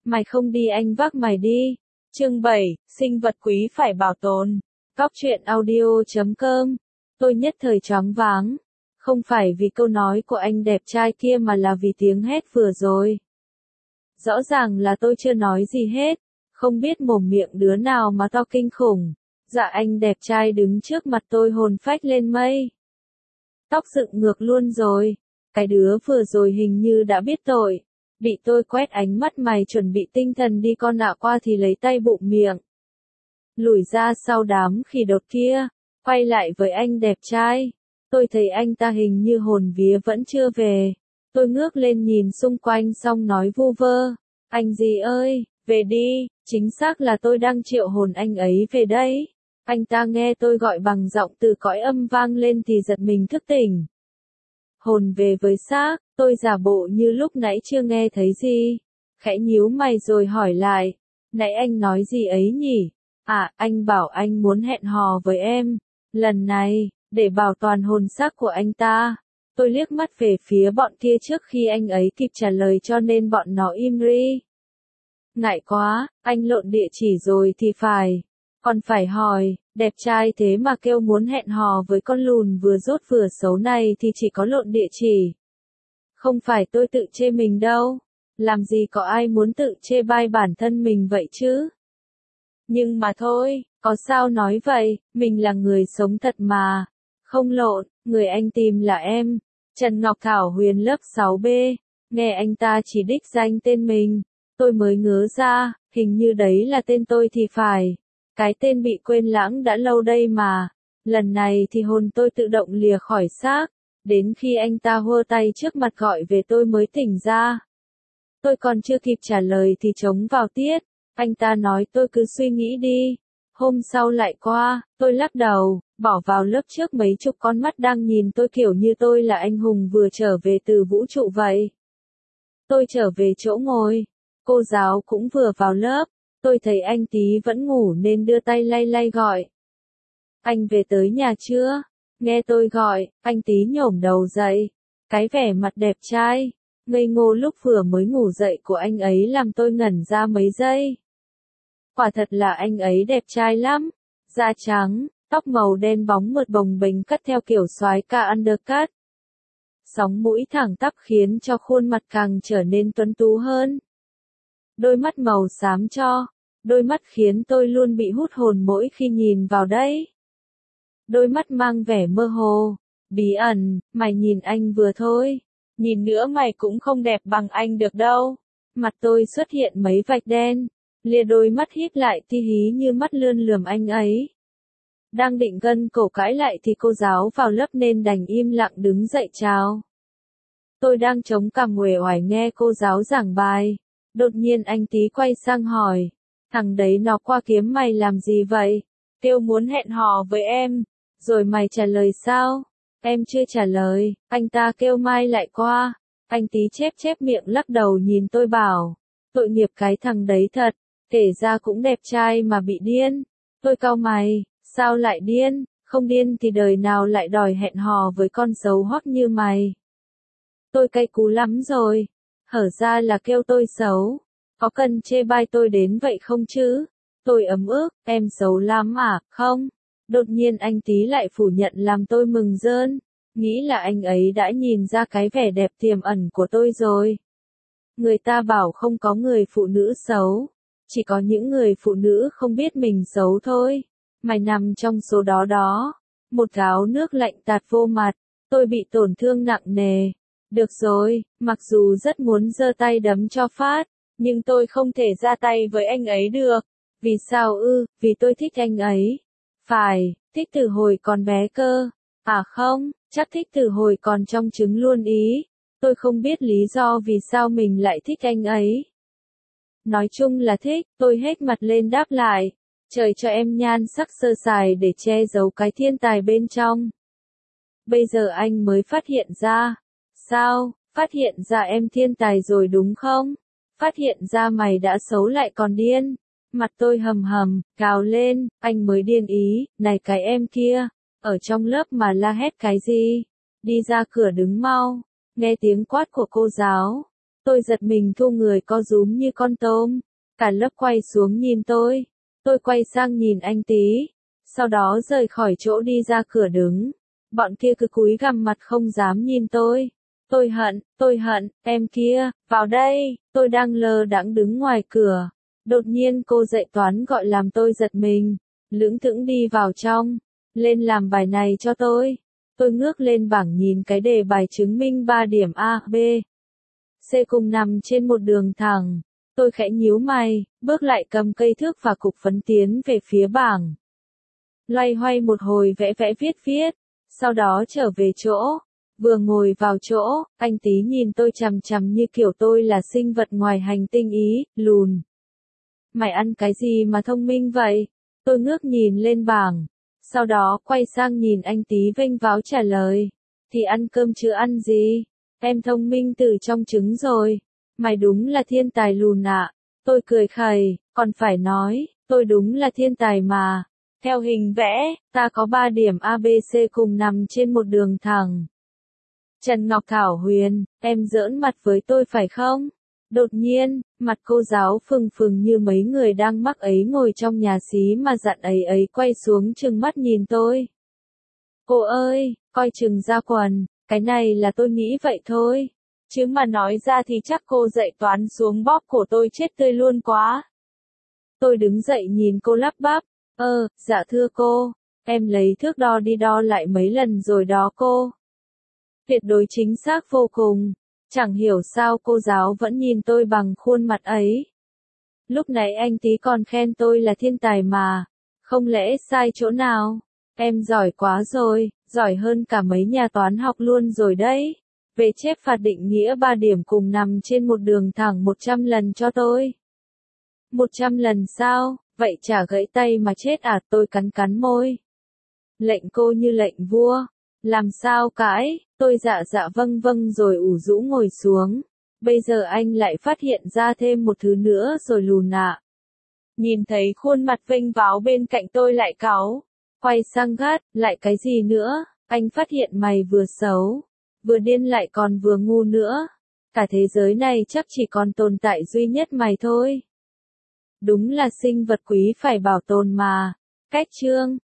Mày không đi anh vác mày đi. Chương 7, sinh vật quý phải bảo tồn. Góc truyện audio.com. Tôi nhất thời choáng váng. Không phải vì câu nói của anh đẹp trai kia mà là vì tiếng hét vừa rồi. Rõ ràng là tôi chưa nói gì hết. Không biết mồm miệng đứa nào mà to kinh khủng. Dạ anh đẹp trai đứng trước mặt tôi hồn phách lên mây. Tóc dựng ngược luôn rồi. Cái đứa vừa rồi hình như đã biết tội. Bị tôi quét ánh mắt mày chuẩn bị tinh thần đi con ạ qua thì lấy tay bụng miệng. Lùi ra sau đám khỉ đột kia. Quay lại với anh đẹp trai. Tôi thấy anh ta hình như hồn vía vẫn chưa về. Tôi ngước lên nhìn xung quanh xong nói vu vơ. Anh gì ơi, về đi, chính xác là tôi đang triệu hồn anh ấy về đây. Anh ta nghe tôi gọi bằng giọng từ cõi âm vang lên thì giật mình thức tỉnh. Hồn về với xác, tôi giả bộ như lúc nãy chưa nghe thấy gì. Khẽ nhíu mày rồi hỏi lại. Nãy anh nói gì ấy nhỉ? À, anh bảo anh muốn hẹn hò với em. Lần này, để bảo toàn hồn xác của anh ta. Tôi liếc mắt về phía bọn kia trước khi anh ấy kịp trả lời cho nên bọn nó im ri. Ngại quá, anh lộn địa chỉ rồi thì phải. Còn phải hỏi, đẹp trai thế mà kêu muốn hẹn hò với con lùn vừa dốt vừa xấu này thì chỉ có lộn địa chỉ. Không phải tôi tự chê mình đâu. Làm gì có ai muốn tự chê bai bản thân mình vậy chứ? Nhưng mà thôi, có sao nói vậy, mình là người sống thật mà. Không lộn, người anh tìm là em. Trần Ngọc Thảo Huyền lớp 6B. Nghe anh ta chỉ đích danh tên mình. Tôi mới ngớ ra, hình như đấy là tên tôi thì phải. Cái tên bị quên lãng đã lâu đây mà. Lần này thì hồn tôi tự động lìa khỏi xác. Đến khi anh ta hô tay trước mặt gọi về tôi mới tỉnh ra. Tôi còn chưa kịp trả lời thì trống vào tiết. Anh ta nói tôi cứ suy nghĩ đi. Hôm sau lại qua, tôi lắc đầu, bỏ vào lớp trước mấy chục con mắt đang nhìn tôi kiểu như tôi là anh hùng vừa trở về từ vũ trụ vậy. Tôi trở về chỗ ngồi. Cô giáo cũng vừa vào lớp. Tôi thấy anh tí vẫn ngủ nên đưa tay lay lay gọi. Anh về tới nhà chưa? Nghe tôi gọi, anh tí nhổm đầu dậy. Cái vẻ mặt đẹp trai, ngây ngô lúc vừa mới ngủ dậy của anh ấy làm tôi ngẩn ra mấy giây. Quả thật là anh ấy đẹp trai lắm. Da trắng, tóc màu đen bóng mượt bồng bềnh cắt theo kiểu soái ca undercut. Sóng mũi thẳng tắp khiến cho khuôn mặt càng trở nên tuấn tú hơn. Đôi mắt màu xám cho. Đôi mắt khiến tôi luôn bị hút hồn mỗi khi nhìn vào đấy. Đôi mắt mang vẻ mơ hồ, bí ẩn, mày nhìn anh vừa thôi. Nhìn nữa mày cũng không đẹp bằng anh được đâu. Mặt tôi xuất hiện mấy vạch đen. Lia đôi mắt híp lại ti hí như mắt lươn lườm anh ấy. Đang định gân cổ cãi lại thì cô giáo vào lớp nên đành im lặng đứng dậy chào. Tôi đang chống cằm uể oải nghe cô giáo giảng bài. Đột nhiên anh tí quay sang hỏi. Thằng đấy nó qua kiếm mày làm gì vậy? Kêu muốn hẹn hò với em. Rồi mày trả lời sao? Em chưa trả lời, anh ta kêu mai lại qua. Anh tí chép chép miệng lắc đầu nhìn tôi bảo. Tội nghiệp cái thằng đấy thật. Kể ra cũng đẹp trai mà bị điên. Tôi cau mày, sao lại điên? Không điên thì đời nào lại đòi hẹn hò với con xấu hoắc như mày. Tôi cay cú lắm rồi. Hở ra là kêu tôi xấu. Có cần chê bai tôi đến vậy không chứ? Tôi ấm ức, em xấu lắm à, không? Đột nhiên anh tí lại phủ nhận làm tôi mừng rơn. Nghĩ là anh ấy đã nhìn ra cái vẻ đẹp tiềm ẩn của tôi rồi. Người ta bảo không có người phụ nữ xấu. Chỉ có những người phụ nữ không biết mình xấu thôi. Mày nằm trong số đó đó. Một gáo nước lạnh tạt vô mặt. Tôi bị tổn thương nặng nề. Được rồi, mặc dù rất muốn giơ tay đấm cho phát. Nhưng tôi không thể ra tay với anh ấy được. Vì sao ư? Vì tôi thích anh ấy. Phải, thích từ hồi còn bé cơ. À không, chắc thích từ hồi còn trong trứng luôn ý. Tôi không biết lý do vì sao mình lại thích anh ấy. Nói chung là thích, tôi hết mặt lên đáp lại. Trời cho em nhan sắc sơ sài để che giấu cái thiên tài bên trong. Bây giờ anh mới phát hiện ra. Sao, phát hiện ra em thiên tài rồi đúng không? Phát hiện ra mày đã xấu lại còn điên. Mặt tôi hầm hầm, gào lên, anh mới điên ý, này cái em kia, ở trong lớp mà la hét cái gì? Đi ra cửa đứng mau, nghe tiếng quát của cô giáo. Tôi giật mình thu người co rúm như con tôm. Cả lớp quay xuống nhìn tôi. Tôi quay sang nhìn anh Tý. Sau đó rời khỏi chỗ đi ra cửa đứng. Bọn kia cứ cúi gằm mặt không dám nhìn tôi. Tôi hận, em kia, vào đây, tôi đang lơ đãng đứng ngoài cửa. Đột nhiên cô dạy toán gọi làm tôi giật mình. Lững thững đi vào trong. Lên làm bài này cho tôi. Tôi ngước lên bảng nhìn cái đề bài chứng minh 3 điểm A, B, C cùng nằm trên một đường thẳng. Tôi khẽ nhíu mày, bước lại cầm cây thước và cục phấn tiến về phía bảng. Loay hoay một hồi vẽ vẽ viết, sau đó trở về chỗ. Vừa ngồi vào chỗ, anh Tý nhìn tôi chằm chằm như kiểu tôi là sinh vật ngoài hành tinh Ý, lùn. Mày ăn cái gì mà thông minh vậy? Tôi ngước nhìn lên bảng. Sau đó quay sang nhìn anh Tý vênh váo trả lời. Thì ăn cơm chứ ăn gì? Em thông minh từ trong trứng rồi. Mày đúng là thiên tài lùn ạ. Tôi cười khẩy, còn phải nói, tôi đúng là thiên tài mà. Theo hình vẽ, ta có 3 điểm ABC cùng nằm trên một đường thẳng. Trần Ngọc Thảo Huyền, em giỡn mặt với tôi phải không? Đột nhiên, mặt cô giáo phừng phừng như mấy người đang mắc ấy ngồi trong nhà xí mà dặn ấy ấy quay xuống trừng mắt nhìn tôi. Cô ơi, coi chừng ra quần, cái này là tôi nghĩ vậy thôi. Chứ mà nói ra thì chắc cô dạy toán xuống bóp cổ tôi chết tươi luôn quá. Tôi đứng dậy nhìn cô lắp bắp. Dạ thưa cô, em lấy thước đo đi đo lại mấy lần rồi đó cô. Tuyệt đối chính xác vô cùng. Chẳng hiểu sao cô giáo vẫn nhìn tôi bằng khuôn mặt ấy. Lúc nãy anh Tý còn khen tôi là thiên tài mà. Không lẽ sai chỗ nào? Em giỏi quá rồi, giỏi hơn cả mấy nhà toán học luôn rồi đấy. Về chép phạt định nghĩa 3 điểm cùng nằm trên một đường thẳng 100 lần cho tôi. 100 lần sao? Vậy chả gãy tay mà chết à? Tôi cắn môi. Lệnh cô như lệnh vua. Làm sao cãi? Tôi dạ vâng rồi ủ rũ ngồi xuống. Bây giờ anh lại phát hiện ra thêm một thứ nữa rồi lùn ạ. Nhìn thấy khuôn mặt vênh váo bên cạnh tôi lại cáu. Quay sang gắt, lại cái gì nữa? Anh phát hiện mày vừa xấu, vừa điên lại còn vừa ngu nữa. Cả thế giới này chắc chỉ còn tồn tại duy nhất mày thôi. Đúng là sinh vật quý phải bảo tồn mà. Cách chương